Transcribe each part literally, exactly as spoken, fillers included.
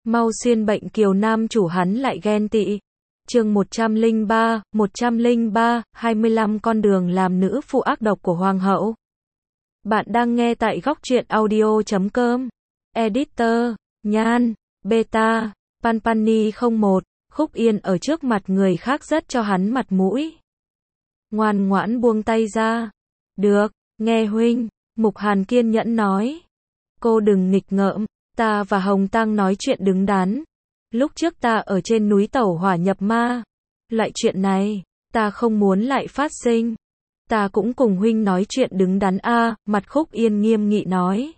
Mau xuyên bệnh kiều nam chủ hắn lại ghen tị. Chương một trăm lẻ ba, một trăm lẻ ba, hai mươi lăm con đường làm nữ phụ ác độc của hoàng hậu. Bạn đang nghe tại góc truyện audio chấm com. Editor, Nhan, Beta, Panpani không một, Khúc Yên ở trước mặt người khác rất cho hắn mặt mũi. Ngoan ngoãn buông tay ra. Được, nghe huynh, Mục Hàn kiên nhẫn nói. Cô đừng nghịch ngợm, ta và Hồng Tăng nói chuyện đứng đắn. Lúc trước ta ở trên núi tẩu hỏa nhập ma. Loại chuyện này, ta không muốn lại phát sinh. Ta cũng cùng huynh nói chuyện đứng đắn a, mặt Khúc Yên nghiêm nghị nói.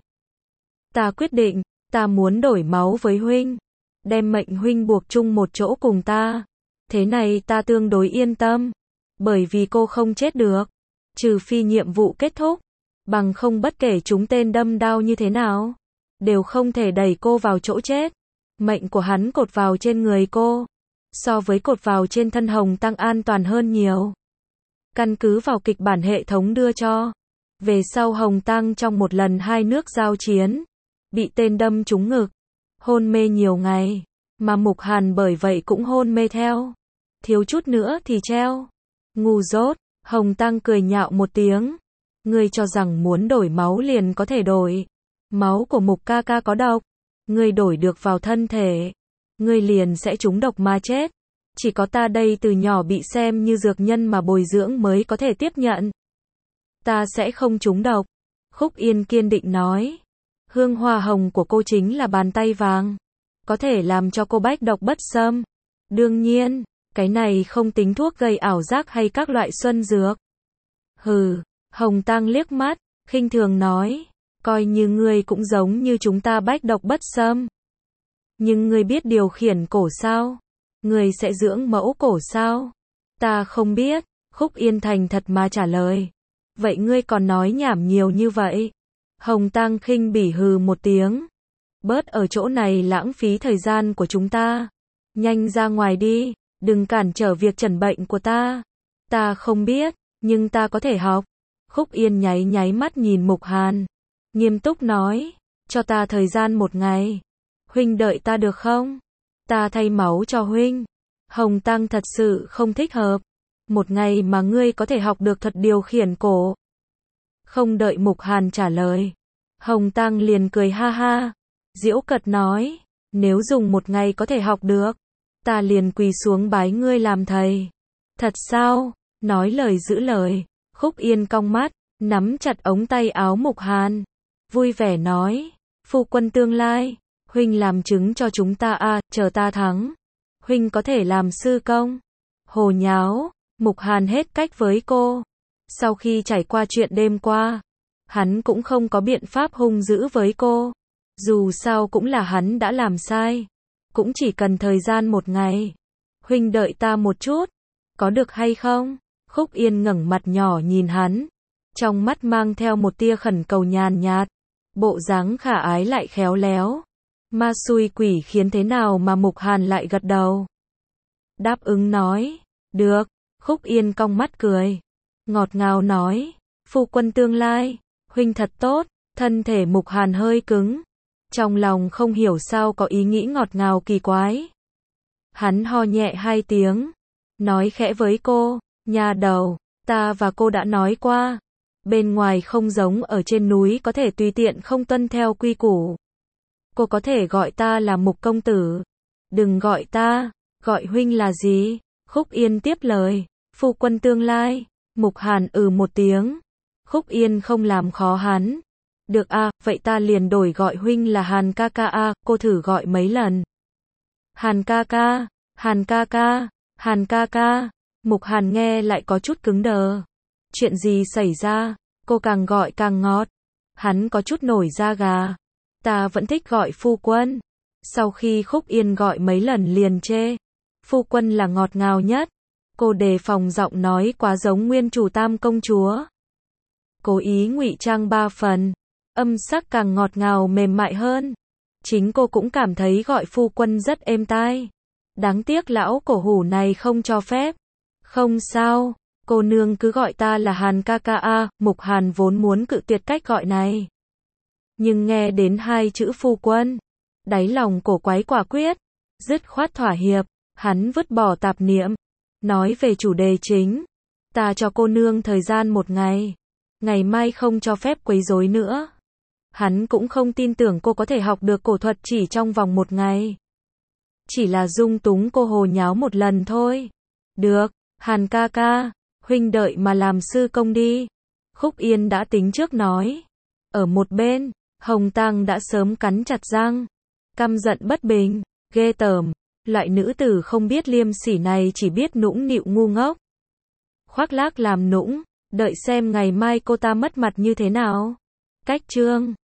Ta quyết định, ta muốn đổi máu với huynh. Đem mệnh huynh buộc chung một chỗ cùng ta. Thế này ta tương đối yên tâm. Bởi vì cô không chết được. Trừ phi nhiệm vụ kết thúc. Bằng không bất kể chúng tên đâm đao như thế nào. Đều không thể đẩy cô vào chỗ chết. Mệnh của hắn cột vào trên người cô. So với cột vào trên thân Hồng Tăng an toàn hơn nhiều. Căn cứ vào kịch bản hệ thống đưa cho. Về sau Hồng Tăng trong một lần hai nước giao chiến. Bị tên đâm trúng ngực. Hôn mê nhiều ngày. Mà Mục Hàn bởi vậy cũng hôn mê theo. Thiếu chút nữa thì treo. Ngu dốt. Hồng Tăng cười nhạo một tiếng. Ngươi cho rằng muốn đổi máu liền có thể đổi. Máu của Mục ca ca có độc. Ngươi đổi được vào thân thể. Ngươi liền sẽ trúng độc mà chết. Chỉ có ta đây từ nhỏ bị xem như dược nhân mà bồi dưỡng mới có thể tiếp nhận. Ta sẽ không trúng độc. Khúc Yên kiên định nói. Hương hoa hồng của cô chính là bàn tay vàng. Có thể làm cho cô bách độc bất xâm. Đương nhiên, cái này không tính thuốc gây ảo giác hay các loại xuân dược. Hừ, Hồng Tăng liếc mắt, khinh thường nói. Coi như ngươi cũng giống như chúng ta bách độc bất xâm. Nhưng ngươi biết điều khiển cổ sao? Ngươi sẽ dưỡng mẫu cổ sao? Ta không biết, Khúc Yên thành thật mà trả lời. Vậy ngươi còn nói nhảm nhiều như vậy? Hồng Tăng khinh bỉ hừ một tiếng. Bớt ở chỗ này lãng phí thời gian của chúng ta. Nhanh ra ngoài đi, đừng cản trở việc chẩn bệnh của ta. Ta không biết, nhưng ta có thể học. Khúc Yên nháy nháy mắt nhìn Mục Hàn. Nghiêm túc nói, cho ta thời gian một ngày. Huynh đợi ta được không? Ta thay máu cho huynh. Hồng Tăng thật sự không thích hợp. Một ngày mà ngươi có thể học được thuật điều khiển cổ. Không đợi Mục Hàn trả lời. Hồng Tăng liền cười ha ha. Giễu cợt nói, nếu dùng một ngày có thể học được. Ta liền quỳ xuống bái ngươi làm thầy. Thật sao? Nói lời giữ lời. Khúc Yên cong mắt, nắm chặt ống tay áo Mục Hàn. Vui vẻ nói, phu quân tương lai, huynh làm chứng cho chúng ta a, à, chờ ta thắng. Huynh có thể làm sư công. Hồ nháo, Mục Hàn hết cách với cô. Sau khi trải qua chuyện đêm qua, hắn cũng không có biện pháp hung dữ với cô. Dù sao cũng là hắn đã làm sai. Cũng chỉ cần thời gian một ngày. Huynh đợi ta một chút. Có được hay không? Khúc Yên ngẩng mặt nhỏ nhìn hắn. Trong mắt mang theo một tia khẩn cầu nhàn nhạt. Bộ dáng khả ái lại khéo léo. Ma xui quỷ khiến thế nào mà Mục Hàn lại gật đầu. Đáp ứng nói. Được. Khúc Yên cong mắt cười. Ngọt ngào nói. Phu quân tương lai. Huynh thật tốt. Thân thể Mục Hàn hơi cứng. Trong lòng không hiểu sao có ý nghĩ ngọt ngào kỳ quái. Hắn ho nhẹ hai tiếng. Nói khẽ với cô. Nhà đầu, ta và cô đã nói qua. Bên ngoài không giống ở trên núi có thể tùy tiện không tuân theo quy củ. Cô có thể gọi ta là Mục công tử. Đừng gọi ta, gọi huynh là gì? Khúc Yên tiếp lời. Phu quân tương lai. Mục Hàn ừ một tiếng. Khúc Yên không làm khó hắn. Được a, à, vậy ta liền đổi gọi huynh là Hàn ca ca a, à, cô thử gọi mấy lần. Hàn ca ca, Hàn ca ca, Hàn ca ca. Mục Hàn nghe lại có chút cứng đờ. Chuyện gì xảy ra? Cô càng gọi càng ngọt. Hắn có chút nổi da gà. Ta vẫn thích gọi phu quân. Sau khi Khúc Yên gọi mấy lần liền chê. Phu quân là ngọt ngào nhất. Cô đề phòng giọng nói quá giống nguyên chủ Tam công chúa. Cố ý ngụy trang ba phần. Âm sắc càng ngọt ngào mềm mại hơn. Chính cô cũng cảm thấy gọi phu quân rất êm tai. Đáng tiếc lão cổ hủ này không cho phép. Không sao, cô nương cứ gọi ta là Hàn ca ca a, Mục Hàn vốn muốn cự tuyệt cách gọi này. Nhưng nghe đến hai chữ phu quân, Đáy lòng cổ quái quả quyết, dứt khoát thỏa hiệp, hắn vứt bỏ tạp niệm, nói về chủ đề chính. Ta cho cô nương thời gian một ngày, ngày mai không cho phép quấy rối nữa. Hắn cũng không tin tưởng cô có thể học được cổ thuật chỉ trong vòng một ngày. Chỉ là dung túng cô hồ nháo một lần thôi. Được, Hàn ca ca, huynh đợi mà làm sư công đi. Khúc Yên đã tính trước nói. Ở một bên, Hồng Tăng đã sớm cắn chặt răng, căm giận bất bình, ghê tởm, loại nữ tử không biết liêm sỉ này chỉ biết nũng nịu ngu ngốc. Khoác lác làm nũng, đợi xem ngày mai cô ta mất mặt như thế nào. Cách chương